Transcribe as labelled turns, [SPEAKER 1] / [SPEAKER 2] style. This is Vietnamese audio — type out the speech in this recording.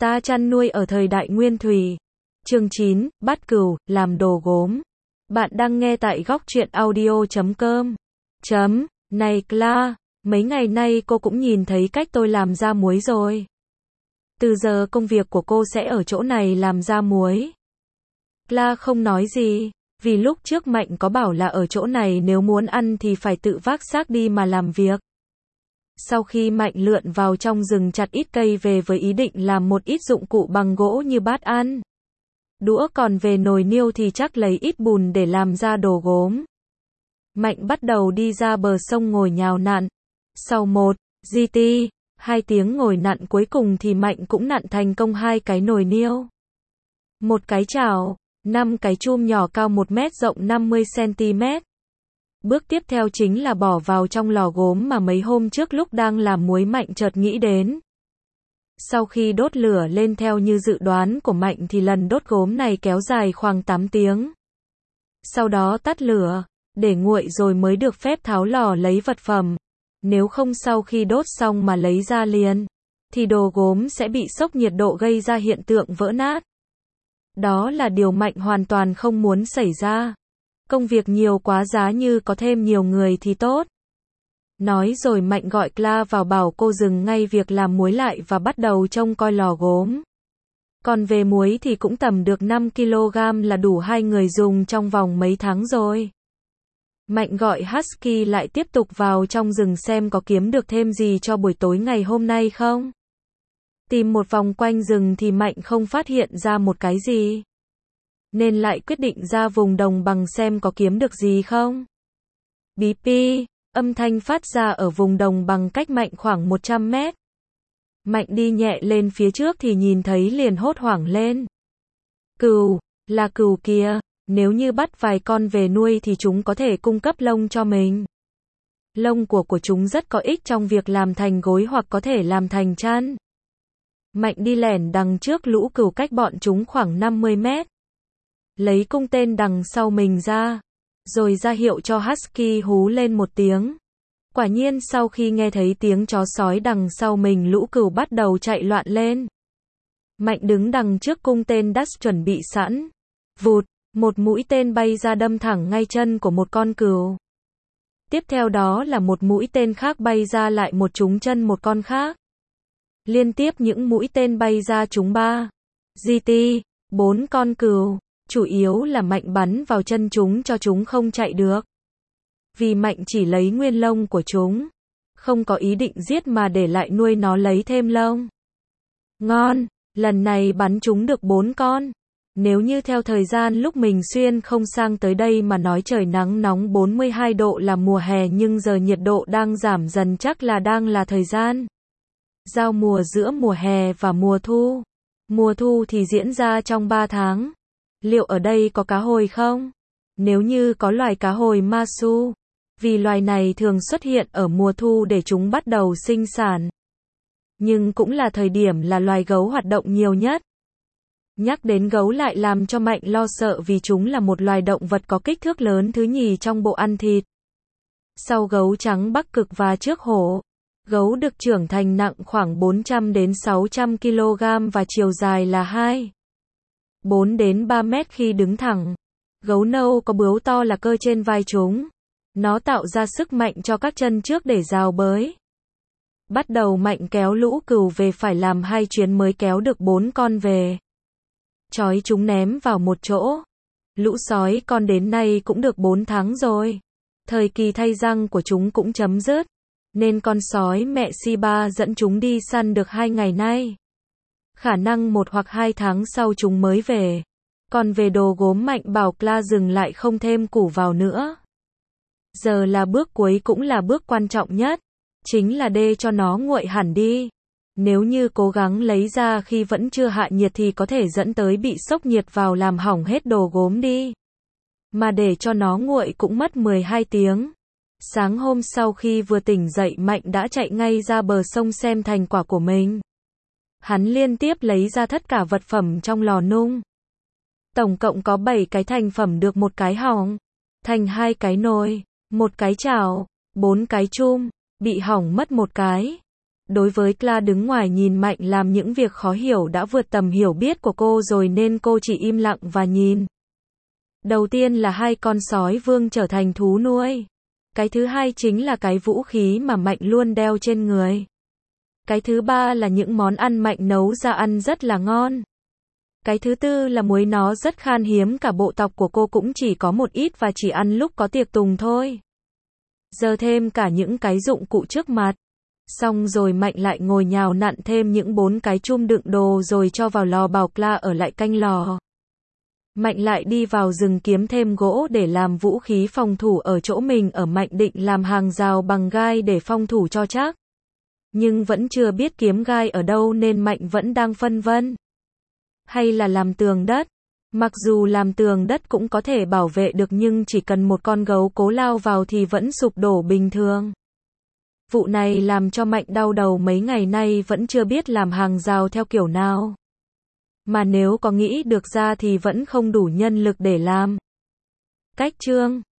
[SPEAKER 1] Ta chăn nuôi ở thời đại nguyên thủy. Chương 9, bắt cừu, làm đồ gốm. Bạn đang nghe tại góc truyện audio.com. Này Cla, mấy ngày nay cô cũng nhìn thấy cách tôi làm ra muối rồi. Từ giờ công việc của cô sẽ ở chỗ này làm ra muối. Cla không nói gì, vì lúc trước Mạnh có bảo là ở chỗ này nếu muốn ăn thì phải tự vác xác đi mà làm việc. Sau khi Mạnh lượn vào trong rừng chặt ít cây về với ý định làm một ít dụng cụ bằng gỗ như bát ăn, đũa, còn về nồi niêu thì chắc lấy ít bùn để làm ra đồ gốm. Mạnh bắt đầu đi ra bờ sông ngồi nhào nặn. Sau 2 tiếng ngồi nặn cuối cùng thì Mạnh cũng nặn thành công 2 cái nồi niêu, 1 cái chảo, 5 cái chum nhỏ cao 1 mét rộng 50 cm. Bước tiếp theo chính là bỏ vào trong lò gốm mà mấy hôm trước lúc đang làm muối Mạnh chợt nghĩ đến. Sau khi đốt lửa lên theo như dự đoán của Mạnh thì lần đốt gốm này kéo dài khoảng 8 tiếng. Sau đó tắt lửa, để nguội rồi mới được phép tháo lò lấy vật phẩm. Nếu không sau khi đốt xong mà lấy ra liền, thì đồ gốm sẽ bị sốc nhiệt độ gây ra hiện tượng vỡ nát. Đó là điều Mạnh hoàn toàn không muốn xảy ra. Công việc nhiều quá, giá như có thêm nhiều người thì tốt. Nói rồi Mạnh gọi Cla vào bảo cô dừng ngay việc làm muối lại và bắt đầu trông coi lò gốm. Còn về muối thì cũng tầm được 5 kg là đủ 2 người dùng trong vòng mấy tháng rồi. Mạnh gọi Husky lại tiếp tục vào trong rừng xem có kiếm được thêm gì cho buổi tối ngày hôm nay không. Tìm một vòng quanh rừng thì Mạnh không phát hiện ra một cái gì, nên lại quyết định ra vùng đồng bằng xem có kiếm được gì không. Bí pi, âm thanh phát ra ở vùng đồng bằng cách Mạnh khoảng 100 mét. Mạnh đi nhẹ lên phía trước thì nhìn thấy liền hốt hoảng lên. Cừu, là cừu kìa, nếu như bắt vài con về nuôi thì chúng có thể cung cấp lông cho mình. Lông của chúng rất có ích trong việc làm thành gối hoặc có thể làm thành chăn. Mạnh đi lẻn đằng trước lũ cừu cách bọn chúng khoảng 50 mét. Lấy cung tên đằng sau mình ra, rồi ra hiệu cho Husky hú lên một tiếng. Quả nhiên sau khi nghe thấy tiếng chó sói đằng sau mình, lũ cừu bắt đầu chạy loạn lên. Mạnh đứng đằng trước cung tên đắt chuẩn bị sẵn. Vụt, một mũi tên bay ra đâm thẳng ngay chân của một con cừu. Tiếp theo đó là một mũi tên khác bay ra lại một trúng chân một con khác. Liên tiếp những mũi tên bay ra trúng 4 con cừu. Chủ yếu là Mạnh bắn vào chân chúng cho chúng không chạy được. Vì Mạnh chỉ lấy nguyên lông của chúng, không có ý định giết mà để lại nuôi nó lấy thêm lông. Ngon, lần này bắn chúng được 4 con. Nếu như theo thời gian lúc mình xuyên không sang tới đây mà nói trời nắng nóng 42 độ là mùa hè, nhưng giờ nhiệt độ đang giảm dần, chắc là đang là thời gian giao mùa giữa mùa hè và mùa thu. Mùa thu thì diễn ra trong 3 tháng. Liệu ở đây có cá hồi không? Nếu như có loài cá hồi Masu, vì loài này thường xuất hiện ở mùa thu để chúng bắt đầu sinh sản. Nhưng cũng là thời điểm là loài gấu hoạt động nhiều nhất. Nhắc đến gấu lại làm cho Mạnh lo sợ vì chúng là một loài động vật có kích thước lớn thứ nhì trong bộ ăn thịt. Sau gấu trắng Bắc Cực và trước hổ, gấu được trưởng thành nặng khoảng 400 đến 600 kg và chiều dài là 4 đến 3 mét khi đứng thẳng. Gấu nâu có bướu to là cơ trên vai chúng. Nó tạo ra sức mạnh cho các chân trước để rào bới. Bắt đầu Mạnh kéo lũ cừu về, phải làm 2 chuyến mới kéo được 4 con về. Trói chúng ném vào một chỗ. Lũ sói con đến nay cũng được 4 tháng rồi. Thời kỳ thay răng của chúng cũng chấm dứt, nên con sói mẹ Shiba dẫn chúng đi săn được 2 ngày nay. Khả năng 1 hoặc 2 tháng sau chúng mới về. Còn về đồ gốm, Mạnh bảo Cla dừng lại không thêm củ vào nữa. Giờ là bước cuối cũng là bước quan trọng nhất, chính là để cho nó nguội hẳn đi. Nếu như cố gắng lấy ra khi vẫn chưa hạ nhiệt thì có thể dẫn tới bị sốc nhiệt vào làm hỏng hết đồ gốm đi. Mà để cho nó nguội cũng mất 12 tiếng. Sáng hôm sau khi vừa tỉnh dậy, Mạnh đã chạy ngay ra bờ sông xem thành quả của mình. Hắn liên tiếp lấy ra tất cả vật phẩm trong lò nung. Tổng cộng có 7 cái thành phẩm được 1 cái hỏng, thành 2 cái nồi, 1 cái chảo, 4 cái chum, bị hỏng mất 1 cái. Đối với Cla đứng ngoài nhìn Mạnh làm những việc khó hiểu đã vượt tầm hiểu biết của cô rồi nên cô chỉ im lặng và nhìn. Đầu tiên là hai con sói vương trở thành thú nuôi. Cái thứ hai chính là cái vũ khí mà Mạnh luôn đeo trên người. Cái thứ ba là những món ăn Mạnh nấu ra ăn rất là ngon. Cái thứ tư là muối nó rất khan hiếm, cả bộ tộc của cô cũng chỉ có một ít và chỉ ăn lúc có tiệc tùng thôi. Giờ thêm cả những cái dụng cụ trước mặt. Xong rồi Mạnh lại ngồi nhào nặn thêm những 4 cái chum đựng đồ rồi cho vào lò bảo Cla ở lại canh lò. Mạnh lại đi vào rừng kiếm thêm gỗ để làm vũ khí phòng thủ ở chỗ mình ở. Mạnh định làm hàng rào bằng gai để phòng thủ cho chắc. Nhưng vẫn chưa biết kiếm gai ở đâu nên Mạnh vẫn đang phân vân. Hay là làm tường đất? Mặc dù làm tường đất cũng có thể bảo vệ được nhưng chỉ cần một con gấu cố lao vào thì vẫn sụp đổ bình thường. Vụ này làm cho Mạnh đau đầu, mấy ngày nay vẫn chưa biết làm hàng rào theo kiểu nào. Mà nếu có nghĩ được ra thì vẫn không đủ nhân lực để làm. Cách chương